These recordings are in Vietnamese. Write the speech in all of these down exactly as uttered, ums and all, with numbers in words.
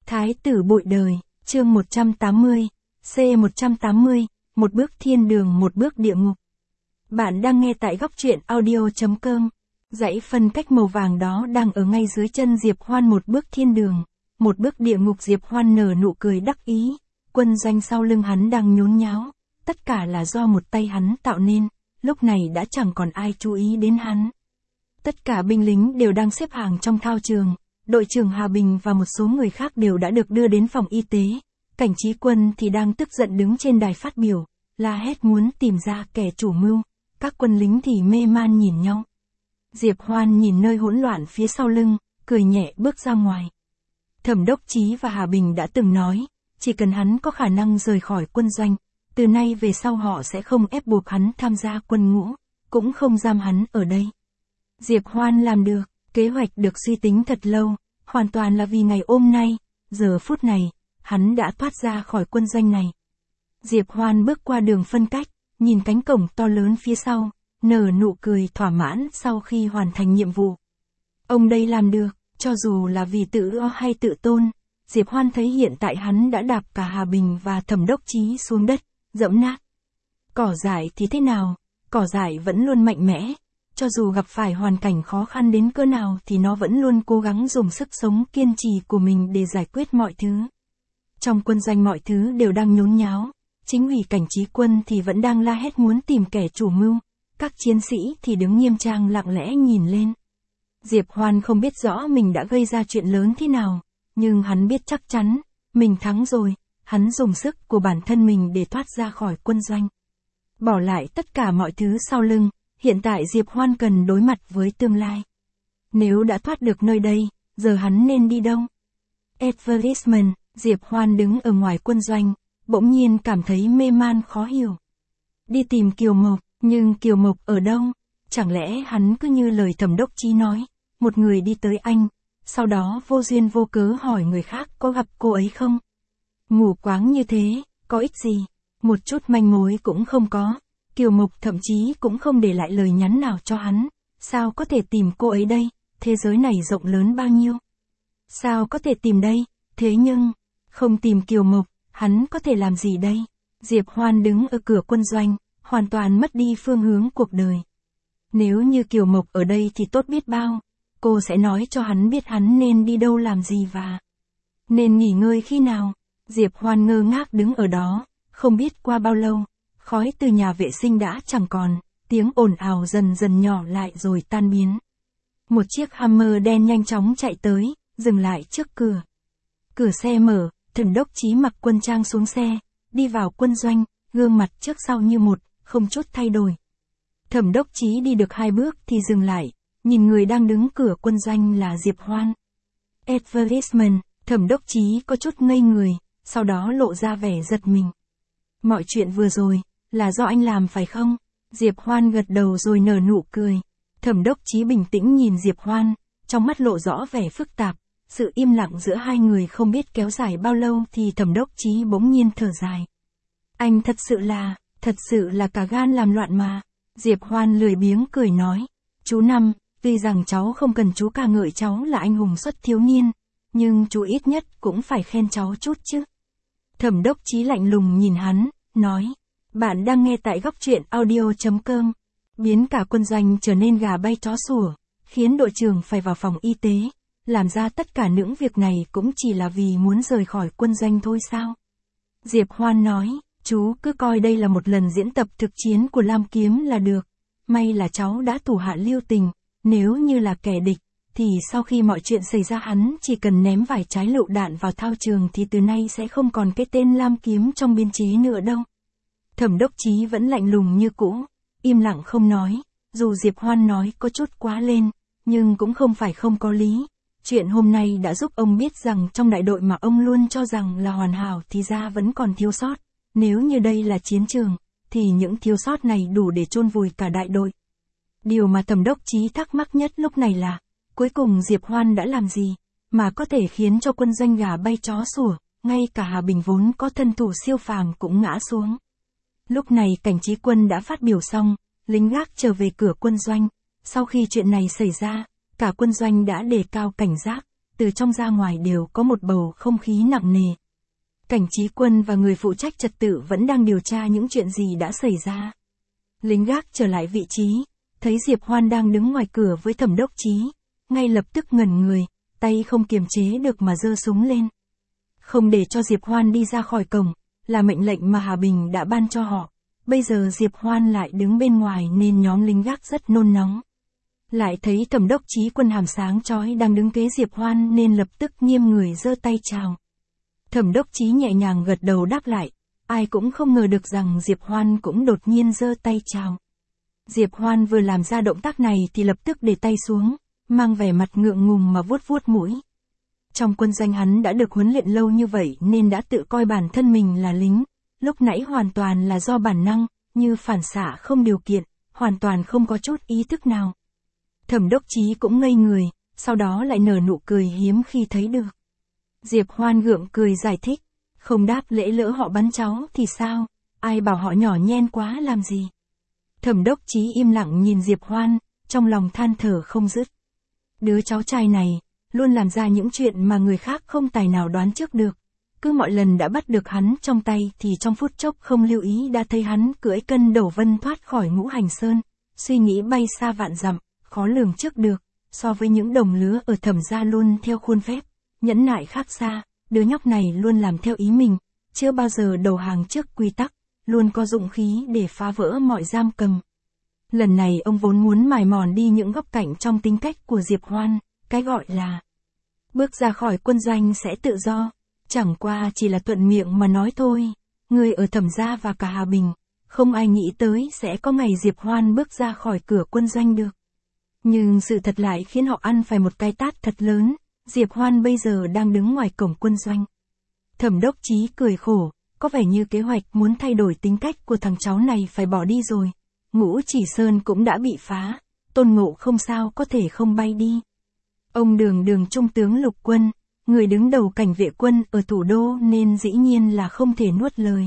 Thái tử bội đời, chương một trăm tám mươi, C một trăm tám mươi, một bước thiên đường một bước địa ngục. Bạn đang nghe tại góc truyện audio chấm com. Dãy phân cách màu vàng đó đang ở ngay dưới chân Diệp Hoan, một bước thiên đường, một bước địa ngục. Diệp Hoan nở nụ cười đắc ý, quân doanh sau lưng hắn đang nhốn nháo, tất cả là do một tay hắn tạo nên, lúc này đã chẳng còn ai chú ý đến hắn. Tất cả binh lính đều đang xếp hàng trong thao trường, đội trưởng Hà Bình và một số người khác đều đã được đưa đến phòng y tế, Cảnh Trí Quân thì đang tức giận đứng trên đài phát biểu, la hét muốn tìm ra kẻ chủ mưu, các quân lính thì mê man nhìn nhau. Diệp Hoan nhìn nơi hỗn loạn phía sau lưng, cười nhẹ bước ra ngoài. Thẩm Đốc Chí và Hà Bình đã từng nói, chỉ cần hắn có khả năng rời khỏi quân doanh, từ nay về sau họ sẽ không ép buộc hắn tham gia quân ngũ, cũng không giam hắn ở đây. Diệp Hoan làm được, kế hoạch được suy tính thật lâu, hoàn toàn là vì ngày hôm nay, giờ phút này, hắn đã thoát ra khỏi quân doanh này. Diệp Hoan bước qua đường phân cách, nhìn cánh cổng to lớn phía sau, nở nụ cười thỏa mãn sau khi hoàn thành nhiệm vụ. Ông đây làm được, cho dù là vì tự o hay tự tôn, Diệp Hoan thấy hiện tại hắn đã đạp cả Hà Bình và Thẩm Đốc Chí xuống đất, dẫm nát. Cỏ dại thì thế nào, cỏ dại vẫn luôn mạnh mẽ, cho dù gặp phải hoàn cảnh khó khăn đến cỡ nào thì nó vẫn luôn cố gắng dùng sức sống kiên trì của mình để giải quyết mọi thứ. Trong quân doanh mọi thứ đều đang nhốn nháo, chính ủy Cảnh Trí Quân thì vẫn đang la hét muốn tìm kẻ chủ mưu, các chiến sĩ thì đứng nghiêm trang lặng lẽ nhìn lên. Diệp Hoan không biết rõ mình đã gây ra chuyện lớn thế nào, nhưng hắn biết chắc chắn, mình thắng rồi, hắn dùng sức của bản thân mình để thoát ra khỏi quân doanh. Bỏ lại tất cả mọi thứ sau lưng, hiện tại Diệp Hoan cần đối mặt với tương lai. Nếu đã thoát được nơi đây, giờ hắn nên đi đâu? Advertisement, Diệp Hoan đứng ở ngoài quân doanh, bỗng nhiên cảm thấy mê man khó hiểu. Đi tìm Kiều Mộc, nhưng Kiều Mộc ở đâu? Chẳng lẽ hắn cứ như lời Thẩm Đốc Chí nói, một người đi tới Anh, sau đó vô duyên vô cớ hỏi người khác có gặp cô ấy không? Mù quáng như thế, có ích gì? Một chút manh mối cũng không có. Kiều Mộc thậm chí cũng không để lại lời nhắn nào cho hắn, sao có thể tìm cô ấy đây, thế giới này rộng lớn bao nhiêu? Sao có thể tìm đây, thế nhưng, không tìm Kiều Mộc, hắn có thể làm gì đây? Diệp Hoan đứng ở cửa quân doanh, hoàn toàn mất đi phương hướng cuộc đời. Nếu như Kiều Mộc ở đây thì tốt biết bao, cô sẽ nói cho hắn biết hắn nên đi đâu làm gì và nên nghỉ ngơi khi nào. Diệp Hoan ngơ ngác đứng ở đó, không biết qua bao lâu, khói từ nhà vệ sinh đã chẳng còn, tiếng ồn ào dần dần nhỏ lại rồi tan biến. Một chiếc Hammer đen nhanh chóng chạy tới, dừng lại trước cửa. Cửa xe mở, Thẩm Đốc Chí mặc quân trang xuống xe, đi vào quân doanh, gương mặt trước sau như một, không chút thay đổi. Thẩm Đốc Chí đi được hai bước thì dừng lại, nhìn người đang đứng cửa quân doanh là Diệp Hoan. Advertisement, Thẩm Đốc Chí có chút ngây người, sau đó lộ ra vẻ giật mình. Mọi chuyện vừa rồi, là do anh làm phải không? Diệp Hoan gật đầu rồi nở nụ cười. Thẩm Đốc Chí bình tĩnh nhìn Diệp Hoan, trong mắt lộ rõ vẻ phức tạp. Sự im lặng giữa hai người không biết kéo dài bao lâu thì Thẩm Đốc Chí bỗng nhiên thở dài. Anh thật sự là, thật sự là cả gan làm loạn mà. Diệp Hoan lười biếng cười nói. Chú Năm, tuy rằng cháu không cần chú ca ngợi cháu là anh hùng xuất thiếu niên, nhưng chú ít nhất cũng phải khen cháu chút chứ. Thẩm Đốc Chí lạnh lùng nhìn hắn, nói. Bạn đang nghe tại góc truyện audio chấm com. Biến cả quân doanh trở nên gà bay chó sủa, khiến đội trưởng phải vào phòng y tế. Làm ra tất cả những việc này cũng chỉ là vì muốn rời khỏi quân doanh thôi sao? Diệp Hoan nói, chú cứ coi đây là một lần diễn tập thực chiến của Lam Kiếm là được. May là cháu đã thủ hạ lưu tình, nếu như là kẻ địch, thì sau khi mọi chuyện xảy ra hắn chỉ cần ném vài trái lựu đạn vào thao trường thì từ nay sẽ không còn cái tên Lam Kiếm trong biên chế nữa đâu. Thẩm Đốc Chí vẫn lạnh lùng như cũ, im lặng không nói, dù Diệp Hoan nói có chút quá lên, nhưng cũng không phải không có lý. Chuyện hôm nay đã giúp ông biết rằng trong đại đội mà ông luôn cho rằng là hoàn hảo thì ra vẫn còn thiếu sót. Nếu như đây là chiến trường, thì những thiếu sót này đủ để chôn vùi cả đại đội. Điều mà Thẩm Đốc Chí thắc mắc nhất lúc này là, cuối cùng Diệp Hoan đã làm gì, mà có thể khiến cho quân doanh gà bay chó sủa, ngay cả Hà Bình vốn có thân thủ siêu phàm cũng ngã xuống. Lúc này Cảnh Trí Quân đã phát biểu xong, lính gác trở về cửa quân doanh. Sau khi chuyện này xảy ra, cả quân doanh đã đề cao cảnh giác, từ trong ra ngoài đều có một bầu không khí nặng nề. Cảnh Chí Quân và người phụ trách trật tự vẫn đang điều tra những chuyện gì đã xảy ra. Lính gác trở lại vị trí, thấy Diệp Hoan đang đứng ngoài cửa với Thẩm Đốc Chí, ngay lập tức ngẩn người, tay không kiềm chế được mà giơ súng lên. Không để cho Diệp Hoan đi ra khỏi cổng, là mệnh lệnh mà Hà Bình đã ban cho họ. Bây giờ Diệp Hoan lại đứng bên ngoài nên nhóm lính gác rất nôn nóng. Lại thấy Thẩm Đốc Chí Quân hàm sáng chói đang đứng kế Diệp Hoan nên lập tức nghiêm người giơ tay chào. Thẩm Đốc Chí nhẹ nhàng gật đầu đáp lại, ai cũng không ngờ được rằng Diệp Hoan cũng đột nhiên giơ tay chào. Diệp Hoan vừa làm ra động tác này thì lập tức để tay xuống, mang vẻ mặt ngượng ngùng mà vuốt vuốt mũi. Trong quân doanh hắn đã được huấn luyện lâu như vậy nên đã tự coi bản thân mình là lính, lúc nãy hoàn toàn là do bản năng, như phản xạ không điều kiện, hoàn toàn không có chút ý thức nào. Thẩm Đốc Chí cũng ngây người, sau đó lại nở nụ cười hiếm khi thấy được. Diệp Hoan gượng cười giải thích, không đáp lễ lỡ họ bắn cháu thì sao, ai bảo họ nhỏ nhen quá làm gì. Thẩm Đốc Chí im lặng nhìn Diệp Hoan, trong lòng than thở không dứt. Đứa cháu trai này, luôn làm ra những chuyện mà người khác không tài nào đoán trước được. Cứ mọi lần đã bắt được hắn trong tay thì trong phút chốc không lưu ý đã thấy hắn cưỡi cân đầu vân thoát khỏi Ngũ Hành Sơn, suy nghĩ bay xa vạn dặm, khó lường trước được, so với những đồng lứa ở Thẩm gia luôn theo khuôn phép, nhẫn nại khác xa, đứa nhóc này luôn làm theo ý mình, chưa bao giờ đầu hàng trước quy tắc, luôn có dũng khí để phá vỡ mọi giam cầm. Lần này ông vốn muốn mài mòn đi những góc cạnh trong tính cách của Diệp Hoan, cái gọi là bước ra khỏi quân doanh sẽ tự do, chẳng qua chỉ là thuận miệng mà nói thôi. Người ở Thẩm gia và cả Hà Bình, không ai nghĩ tới sẽ có ngày Diệp Hoan bước ra khỏi cửa quân doanh được. Nhưng sự thật lại khiến họ ăn phải một cái tát thật lớn, Diệp Hoan bây giờ đang đứng ngoài cổng quân doanh. Thẩm Đốc Chí cười khổ, có vẻ như kế hoạch muốn thay đổi tính cách của thằng cháu này phải bỏ đi rồi. Ngũ Chỉ Sơn cũng đã bị phá, Tôn Ngộ không sao có thể không bay đi. Ông Đường Đường trung tướng lục quân, người đứng đầu cảnh vệ quân ở thủ đô nên dĩ nhiên là không thể nuốt lời.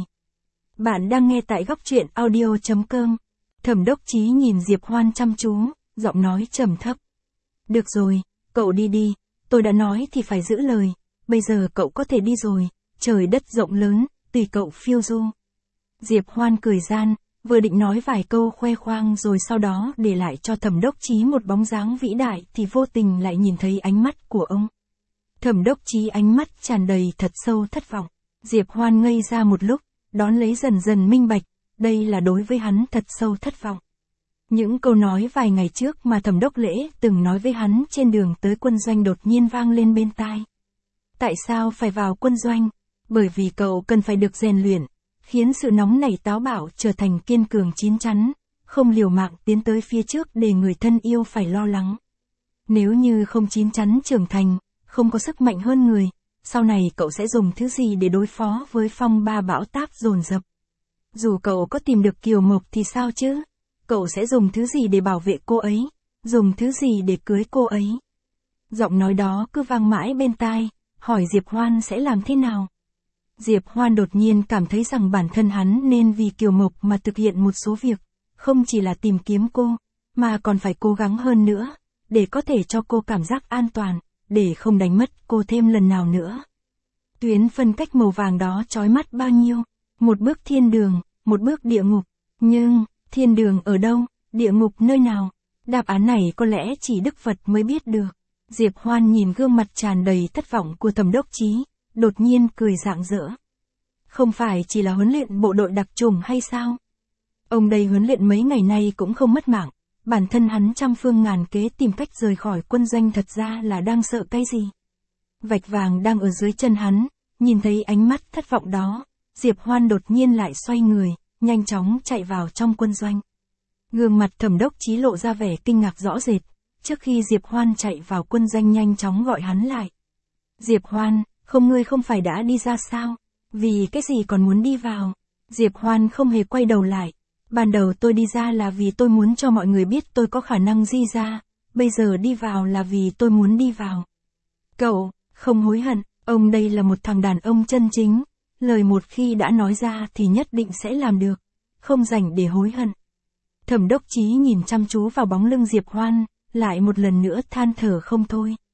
Bạn đang nghe tại góc truyện audio chấm com. Thẩm Đốc Chí nhìn Diệp Hoan chăm chú, giọng nói trầm thấp. Được rồi, cậu đi đi, tôi đã nói thì phải giữ lời, bây giờ cậu có thể đi rồi, trời đất rộng lớn, tùy cậu phiêu du. Diệp Hoan cười gian, vừa định nói vài câu khoe khoang rồi sau đó để lại cho Thẩm Đốc Chí một bóng dáng vĩ đại thì vô tình lại nhìn thấy ánh mắt của ông. Thẩm Đốc Chí ánh mắt tràn đầy thật sâu thất vọng. Diệp Hoan ngây ra một lúc, đón lấy dần dần minh bạch, đây là đối với hắn thật sâu thất vọng. Những câu nói vài ngày trước mà Thẩm Đốc Lễ từng nói với hắn trên đường tới quân doanh đột nhiên vang lên bên tai. Tại sao phải vào quân doanh? Bởi vì cậu cần phải được rèn luyện, khiến sự nóng nảy táo bạo trở thành kiên cường chín chắn, không liều mạng tiến tới phía trước để người thân yêu phải lo lắng. Nếu như không chín chắn trưởng thành, không có sức mạnh hơn người, sau này cậu sẽ dùng thứ gì để đối phó với phong ba bão táp dồn dập? Dù cậu có tìm được Kiều Mộc thì sao chứ? Cậu sẽ dùng thứ gì để bảo vệ cô ấy? Dùng thứ gì để cưới cô ấy? Giọng nói đó cứ vang mãi bên tai, hỏi Diệp Hoan sẽ làm thế nào? Diệp Hoan đột nhiên cảm thấy rằng bản thân hắn nên vì Kiều Mộc mà thực hiện một số việc, không chỉ là tìm kiếm cô, mà còn phải cố gắng hơn nữa, để có thể cho cô cảm giác an toàn, để không đánh mất cô thêm lần nào nữa. Tuyến phân cách màu vàng đó chói mắt bao nhiêu, một bước thiên đường, một bước địa ngục, nhưng, thiên đường ở đâu, địa ngục nơi nào? Đáp án này có lẽ chỉ Đức Phật mới biết được. Diệp Hoan nhìn gương mặt tràn đầy thất vọng của Thẩm Đốc Chí, đột nhiên cười rạng rỡ. Không phải chỉ là huấn luyện bộ đội đặc chủng hay sao? Ông đây huấn luyện mấy ngày nay cũng không mất mạng, bản thân hắn trăm phương ngàn kế tìm cách rời khỏi quân doanh thật ra là đang sợ cái gì? Vạch vàng đang ở dưới chân hắn, nhìn thấy ánh mắt thất vọng đó, Diệp Hoan đột nhiên lại xoay người, nhanh chóng chạy vào trong quân doanh. Gương mặt Thẩm Đốc Chí lộ ra vẻ kinh ngạc rõ rệt, trước khi Diệp Hoan chạy vào quân doanh nhanh chóng gọi hắn lại. Diệp Hoan, không ngươi không phải đã đi ra sao? Vì cái gì còn muốn đi vào? Diệp Hoan không hề quay đầu lại. Ban đầu tôi đi ra là vì tôi muốn cho mọi người biết tôi có khả năng di ra, bây giờ đi vào là vì tôi muốn đi vào. Cậu, không hối hận, ông đây là một thằng đàn ông chân chính, lời một khi đã nói ra thì nhất định sẽ làm được, không rảnh để hối hận. Thẩm Đốc Chí nhìn chăm chú vào bóng lưng Diệp Hoan, lại một lần nữa than thở không thôi.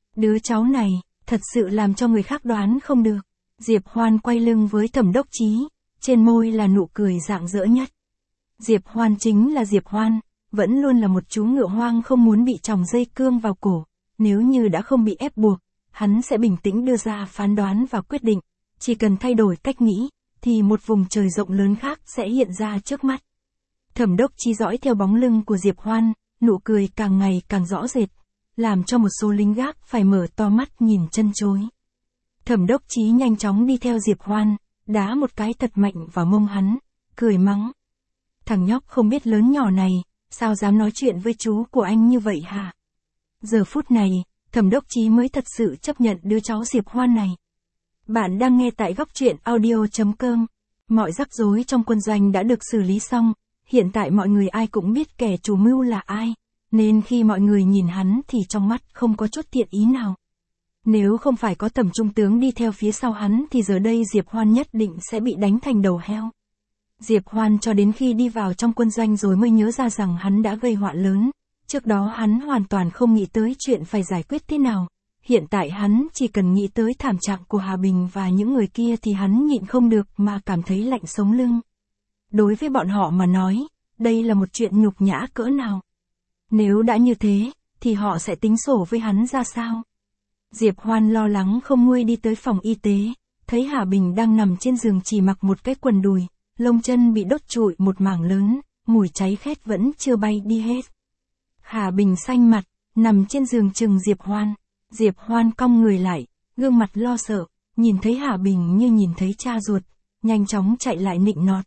Đứa cháu này, thật sự làm cho người khác đoán không được. Diệp Hoan quay lưng với Thẩm Đốc Chí, trên môi là nụ cười rạng rỡ nhất. Diệp Hoan chính là Diệp Hoan, vẫn luôn là một chú ngựa hoang không muốn bị tròng dây cương vào cổ. Nếu như đã không bị ép buộc, hắn sẽ bình tĩnh đưa ra phán đoán và quyết định. Chỉ cần thay đổi cách nghĩ, thì một vùng trời rộng lớn khác sẽ hiện ra trước mắt. Thẩm Đốc Chí dõi theo bóng lưng của Diệp Hoan, nụ cười càng ngày càng rõ rệt, làm cho một số lính gác phải mở to mắt nhìn chân chối. Thẩm Đốc Chí nhanh chóng đi theo Diệp Hoan, đá một cái thật mạnh vào mông hắn, cười mắng. Thằng nhóc không biết lớn nhỏ này, sao dám nói chuyện với chú của anh như vậy hả? Giờ phút này, Thẩm Đốc Chí mới thật sự chấp nhận đứa cháu Diệp Hoan này. Bạn đang nghe tại góc truyện audio chấm com. Mọi rắc rối trong quân doanh đã được xử lý xong, hiện tại mọi người ai cũng biết kẻ chủ mưu là ai, nên khi mọi người nhìn hắn thì trong mắt không có chút thiện ý nào. Nếu không phải có Thẩm trung tướng đi theo phía sau hắn thì giờ đây Diệp Hoan nhất định sẽ bị đánh thành đầu heo. Diệp Hoan cho đến khi đi vào trong quân doanh rồi mới nhớ ra rằng hắn đã gây họa lớn, trước đó hắn hoàn toàn không nghĩ tới chuyện phải giải quyết thế nào. Hiện tại hắn chỉ cần nghĩ tới thảm trạng của Hà Bình và những người kia thì hắn nhịn không được mà cảm thấy lạnh sống lưng. Đối với bọn họ mà nói, đây là một chuyện nhục nhã cỡ nào. Nếu đã như thế, thì họ sẽ tính sổ với hắn ra sao? Diệp Hoan lo lắng không nguôi đi tới phòng y tế, thấy Hà Bình đang nằm trên giường chỉ mặc một cái quần đùi, lông chân bị đốt trụi một mảng lớn, mùi cháy khét vẫn chưa bay đi hết. Hà Bình xanh mặt, nằm trên giường chừng Diệp Hoan. Diệp Hoan cong người lại, gương mặt lo sợ, nhìn thấy Hà Bình như nhìn thấy cha ruột, nhanh chóng chạy lại nịnh nọt.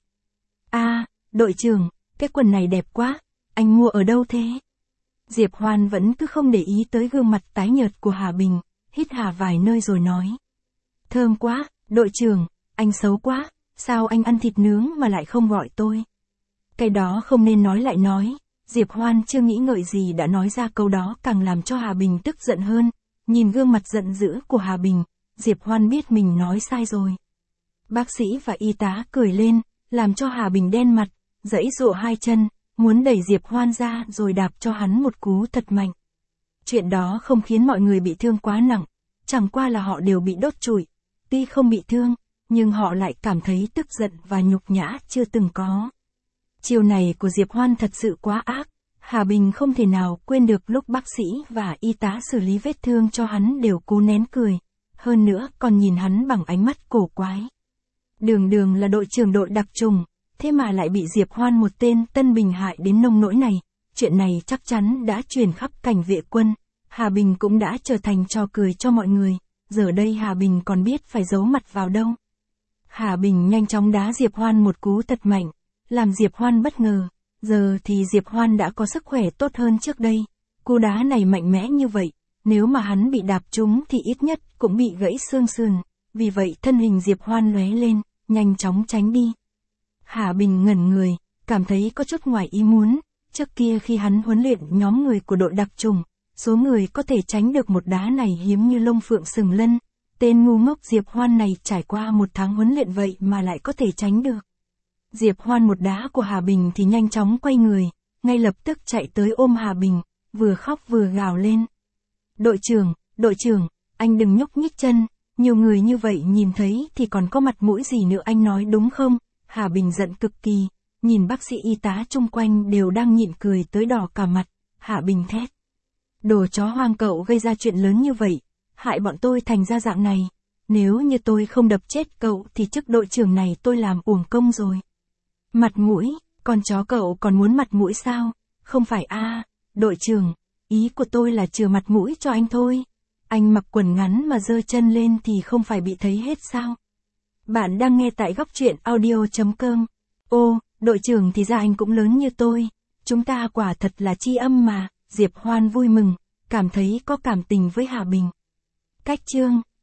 A, đội trưởng, cái quần này đẹp quá, anh mua ở đâu thế? Diệp Hoan vẫn cứ không để ý tới gương mặt tái nhợt của Hà Bình, hít hà vài nơi rồi nói. Thơm quá, đội trưởng, anh xấu quá, sao anh ăn thịt nướng mà lại không gọi tôi? Cái đó không nên nói lại nói, Diệp Hoan chưa nghĩ ngợi gì đã nói ra câu đó càng làm cho Hà Bình tức giận hơn. Nhìn gương mặt giận dữ của Hà Bình, Diệp Hoan biết mình nói sai rồi. Bác sĩ và y tá cười lên, làm cho Hà Bình đen mặt, giãy giụa hai chân, muốn đẩy Diệp Hoan ra rồi đạp cho hắn một cú thật mạnh. Chuyện đó không khiến mọi người bị thương quá nặng, chẳng qua là họ đều bị đốt trụi. Tuy không bị thương, nhưng họ lại cảm thấy tức giận và nhục nhã chưa từng có. Chiều này của Diệp Hoan thật sự quá ác. Hà Bình không thể nào quên được lúc bác sĩ và y tá xử lý vết thương cho hắn đều cố nén cười, hơn nữa còn nhìn hắn bằng ánh mắt cổ quái. Đường Đường là đội trưởng đội đặc trùng, thế mà lại bị Diệp Hoan một tên Tân Bình hại đến nông nỗi này, chuyện này chắc chắn đã truyền khắp cảnh vệ quân, Hà Bình cũng đã trở thành trò cười cho mọi người, giờ đây Hà Bình còn biết phải giấu mặt vào đâu. Hà Bình nhanh chóng đá Diệp Hoan một cú thật mạnh, làm Diệp Hoan bất ngờ. Giờ thì Diệp Hoan đã có sức khỏe tốt hơn trước đây. Cú đá này mạnh mẽ như vậy, nếu mà hắn bị đạp trúng thì ít nhất cũng bị gãy xương sườn. Vì vậy thân hình Diệp Hoan lóe lên, nhanh chóng tránh đi. Hà Bình ngẩn người, cảm thấy có chút ngoài ý muốn. Trước kia khi hắn huấn luyện nhóm người của đội đặc trùng, số người có thể tránh được một đá này hiếm như lông phượng sừng lân. Tên ngu ngốc Diệp Hoan này trải qua một tháng huấn luyện vậy mà lại có thể tránh được. Diệp Hoan một đá của Hà Bình thì nhanh chóng quay người, ngay lập tức chạy tới ôm Hà Bình, vừa khóc vừa gào lên. Đội trưởng, đội trưởng, anh đừng nhúc nhích chân, nhiều người như vậy nhìn thấy thì còn có mặt mũi gì nữa anh nói đúng không? Hà Bình giận cực kỳ, nhìn bác sĩ y tá chung quanh đều đang nhịn cười tới đỏ cả mặt, Hà Bình thét. Đồ chó hoang cậu gây ra chuyện lớn như vậy, hại bọn tôi thành ra dạng này, nếu như tôi không đập chết cậu thì chức đội trưởng này tôi làm uổng công rồi. Mặt mũi, con chó cậu còn muốn mặt mũi sao? Không phải a, à, đội trưởng, ý của tôi là chừa mặt mũi cho anh thôi. Anh mặc quần ngắn mà giơ chân lên thì không phải bị thấy hết sao? Bạn đang nghe tại góc truyện audio chấm com. Ô, đội trưởng thì ra anh cũng lớn như tôi. Chúng ta quả thật là tri âm mà. Diệp Hoan vui mừng, cảm thấy có cảm tình với Hà Bình. Cách chương